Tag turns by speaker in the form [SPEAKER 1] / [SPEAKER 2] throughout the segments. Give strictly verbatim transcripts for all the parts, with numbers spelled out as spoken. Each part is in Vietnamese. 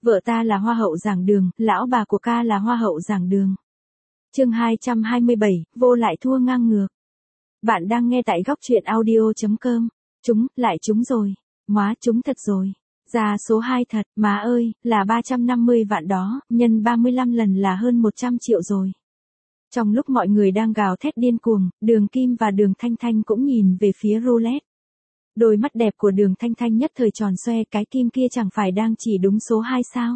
[SPEAKER 1] Vợ ta là hoa hậu giảng đường, lão bà của ca là hoa hậu giảng đường. Chương hai trăm hai mươi bảy, vô lại thua ngang ngược. Bạn đang nghe tại góc truyện audio.com. Chúng, lại chúng rồi. Móa chúng thật rồi. Ra số hai thật, má ơi, là ba trăm năm mươi vạn đó, nhân ba mươi lăm lần là hơn một trăm triệu rồi. Trong lúc mọi người đang gào thét điên cuồng, Đường Kim và Đường Thanh Thanh cũng nhìn về phía roulette. Đôi mắt đẹp của Đường Thanh Thanh nhất thời tròn xoe, cái kim kia chẳng phải đang chỉ đúng số hai sao?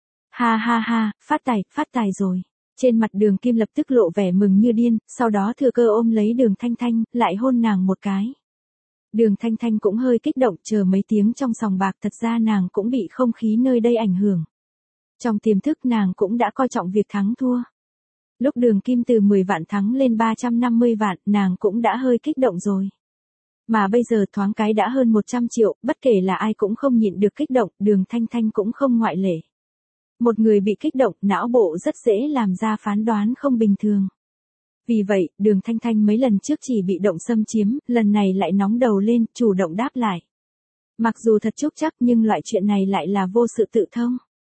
[SPEAKER 1] Ha ha ha, phát tài, phát tài rồi. Trên mặt Đường Kim lập tức lộ vẻ mừng như điên, sau đó thừa cơ ôm lấy Đường Thanh Thanh, lại hôn nàng một cái. Đường Thanh Thanh cũng hơi kích động, chờ mấy tiếng trong sòng bạc, thật ra nàng cũng bị không khí nơi đây ảnh hưởng. Trong tiềm thức nàng cũng đã coi trọng việc thắng thua. Lúc Đường Kim từ mười vạn thắng lên ba trăm năm mươi vạn, nàng cũng đã hơi kích động rồi. Mà bây giờ thoáng cái đã hơn một trăm triệu, bất kể là ai cũng không nhịn được kích động, Đường Thanh Thanh cũng không ngoại lệ. Một người bị kích động, não bộ rất dễ làm ra phán đoán không bình thường. Vì vậy, Đường Thanh Thanh mấy lần trước chỉ bị động xâm chiếm, lần này lại nóng đầu lên, chủ động đáp lại. Mặc dù thật trúc chắc nhưng loại chuyện này lại là vô sự tự thông.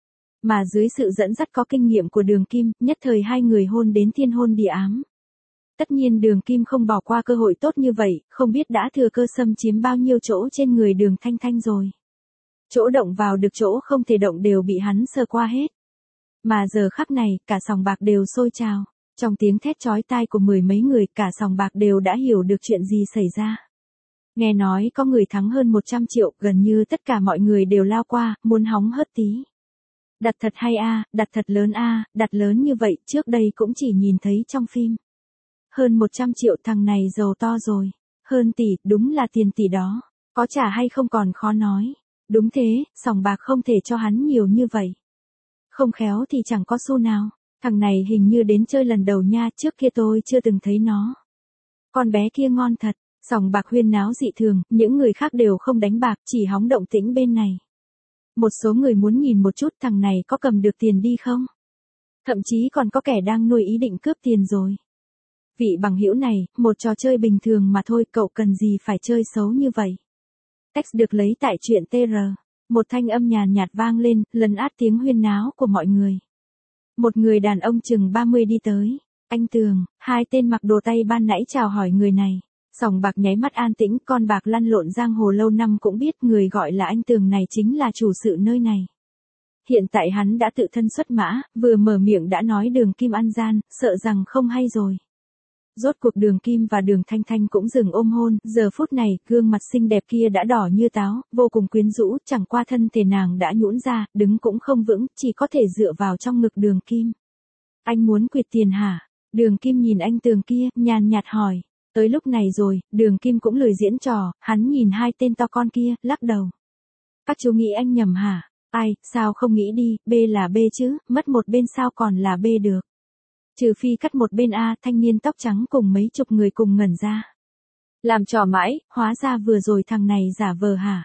[SPEAKER 1] Mà dưới sự dẫn dắt có kinh nghiệm của Đường Kim, nhất thời hai người hôn đến thiên hôn địa ám. Tất nhiên Đường Kim không bỏ qua cơ hội tốt như vậy, không biết đã thừa cơ xâm chiếm bao nhiêu chỗ trên người Đường Thanh Thanh rồi. Chỗ động vào được, chỗ không thể động đều bị hắn sờ qua hết. Mà giờ khắc này, cả sòng bạc đều sôi trào. Trong tiếng thét chói tai của mười mấy người, cả sòng bạc đều đã hiểu được chuyện gì xảy ra. Nghe nói có người thắng hơn một trăm triệu, gần như tất cả mọi người đều lao qua, muốn hóng hớt tí. Đặt thật hay a, đặt thật lớn a, đặt lớn như vậy, trước đây cũng chỉ nhìn thấy trong phim. Hơn một trăm triệu, thằng này giàu to rồi. Hơn tỷ, đúng là tiền tỷ đó. Có trả hay không còn khó nói. Đúng thế, sòng bạc không thể cho hắn nhiều như vậy. Không khéo thì chẳng có xu nào. Thằng này hình như đến chơi lần đầu nha, trước kia tôi chưa từng thấy nó. Con bé kia ngon thật, sòng bạc huyên náo dị thường, những người khác đều không đánh bạc, chỉ hóng động tĩnh bên này. Một số người muốn nhìn một chút thằng này có cầm được tiền đi không? Thậm chí còn có kẻ đang nuôi ý định cướp tiền rồi. Vị bằng hữu này, một trò chơi bình thường mà thôi, cậu cần gì phải chơi xấu như vậy? Text được lấy tại truyện tê rờ. Một thanh âm nhàn nhạt vang lên, lấn át tiếng huyên náo của mọi người. Một người đàn ông chừng ba mươi đi tới. Anh Tường, hai tên mặc đồ tây ban nãy chào hỏi người này. Sòng bạc nháy mắt an tĩnh, con bạc lăn lộn giang hồ lâu năm cũng biết người gọi là anh Tường này chính là chủ sự nơi này. Hiện tại hắn đã tự thân xuất mã, vừa mở miệng đã nói Đường Kim ăn gian, sợ rằng không hay rồi. Rốt cuộc Đường Kim và Đường Thanh Thanh cũng dừng ôm hôn, giờ phút này, gương mặt xinh đẹp kia đã đỏ như táo, vô cùng quyến rũ, chẳng qua thân thể nàng đã nhũn ra, đứng cũng không vững, chỉ có thể dựa vào trong ngực Đường Kim. Anh muốn quyệt tiền hả? Đường Kim nhìn anh Tường kia, nhàn nhạt hỏi. Tới lúc này rồi, Đường Kim cũng lười diễn trò, hắn nhìn hai tên to con kia, lắc đầu. Các chú nghĩ anh nhầm hả? Ai, sao không nghĩ đi, B là B chứ, mất một bên sao còn là B được. Trừ phi cắt một bên A, thanh niên tóc trắng cùng mấy chục người cùng ngẩn ra. Làm trò mãi, hóa ra vừa rồi thằng này giả vờ hả?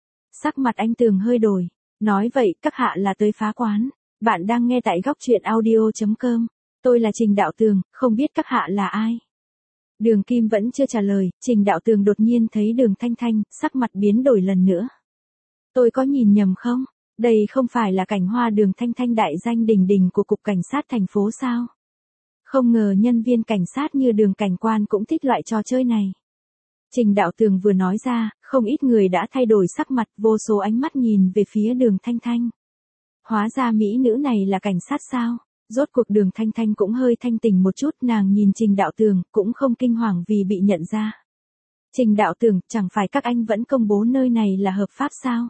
[SPEAKER 1] Sắc mặt anh Tường hơi đổi. Nói vậy, các hạ là tới phá quán. Bạn đang nghe tại góc truyện audio.com. Tôi là Trình Đạo Tường, không biết các hạ là ai? Đường Kim vẫn chưa trả lời, Trình Đạo Tường đột nhiên thấy Đường Thanh Thanh, sắc mặt biến đổi lần nữa. Tôi có nhìn nhầm không? Đây không phải là cảnh hoa Đường Thanh Thanh đại danh đỉnh đỉnh của Cục Cảnh sát thành phố sao? Không ngờ nhân viên cảnh sát như Đường cảnh quan cũng thích loại trò chơi này. Trình Đạo Tường vừa nói ra, không ít người đã thay đổi sắc mặt, vô số ánh mắt nhìn về phía Đường Thanh Thanh. Hóa ra mỹ nữ này là cảnh sát sao? Rốt cuộc Đường Thanh Thanh cũng hơi thanh tỉnh một chút, nàng nhìn Trình Đạo Tường, cũng không kinh hoàng vì bị nhận ra. Trình Đạo Tường, chẳng phải các anh vẫn công bố nơi này là hợp pháp sao?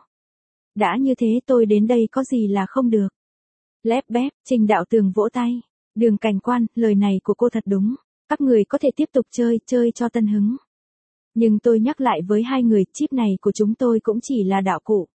[SPEAKER 1] Đã như thế tôi đến đây có gì là không được? Lép bép, Trình Đạo Tường vỗ tay. Đường cảnh quan, lời này của cô thật đúng. Các người có thể tiếp tục chơi, chơi cho tân hứng. Nhưng tôi nhắc lại với hai người, chip này của chúng tôi cũng chỉ là đạo cụ.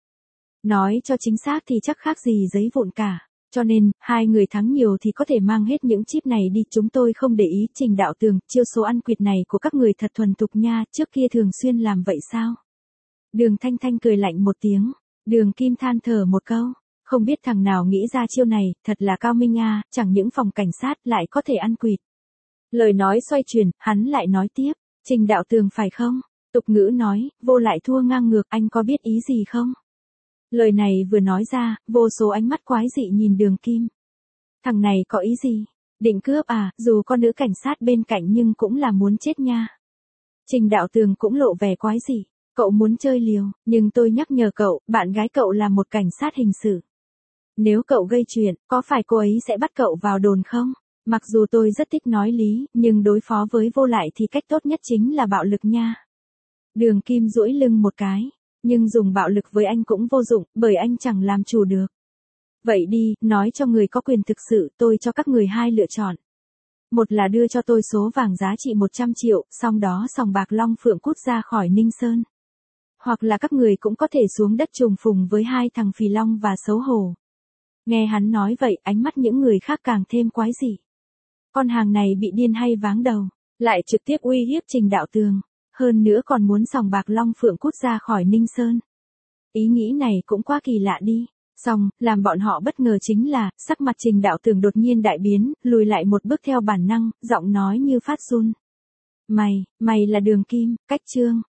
[SPEAKER 1] Nói cho chính xác thì chắc khác gì giấy vụn cả. Cho nên, hai người thắng nhiều thì có thể mang hết những chip này đi, chúng tôi không để ý. Trình Đạo Tường, chiêu số ăn quỵt này của các người thật thuần thục nha, trước kia thường xuyên làm vậy sao? Đường Thanh Thanh cười lạnh một tiếng. Đường Kim than thở một câu. Không biết thằng nào nghĩ ra chiêu này, thật là cao minh a, chẳng những phòng cảnh sát lại có thể ăn quỵt. Lời nói xoay chuyển, hắn lại nói tiếp, Trình Đạo Tường phải không? Tục ngữ nói, vô lại thua ngang ngược, anh có biết ý gì không? Lời này vừa nói ra, vô số ánh mắt quái dị nhìn Đường Kim. Thằng này có ý gì? Định cướp à, dù có nữ cảnh sát bên cạnh nhưng cũng là muốn chết nha. Trình Đạo Tường cũng lộ vẻ quái dị. Cậu muốn chơi liều, nhưng tôi nhắc nhở cậu, bạn gái cậu là một cảnh sát hình sự. Nếu cậu gây chuyện, có phải cô ấy sẽ bắt cậu vào đồn không? Mặc dù tôi rất thích nói lý, nhưng đối phó với Vô Lại thì cách tốt nhất chính là bạo lực nha. Đường Kim duỗi lưng một cái, nhưng dùng bạo lực với anh cũng vô dụng, bởi anh chẳng làm chủ được. Vậy đi, nói cho người có quyền thực sự, tôi cho các người hai lựa chọn. Một là đưa cho tôi số vàng giá trị một trăm triệu, xong đó sòng bạc Long Phượng cút ra khỏi Ninh Sơn. Hoặc là các người cũng có thể xuống đất trùng phùng với hai thằng Phì Long và xấu hổ. Nghe hắn nói vậy, ánh mắt những người khác càng thêm quái dị. Con hàng này bị điên hay váng đầu, lại trực tiếp uy hiếp Trình Đạo Tường, hơn nữa còn muốn sòng bạc Long Phượng cút ra khỏi Ninh Sơn. Ý nghĩ này cũng quá kỳ lạ đi. Xong, làm bọn họ bất ngờ chính là, sắc mặt Trình Đạo Tường đột nhiên đại biến, lùi lại một bước theo bản năng, giọng nói như phát run. Mày, mày là Đường Kim, cách Trương.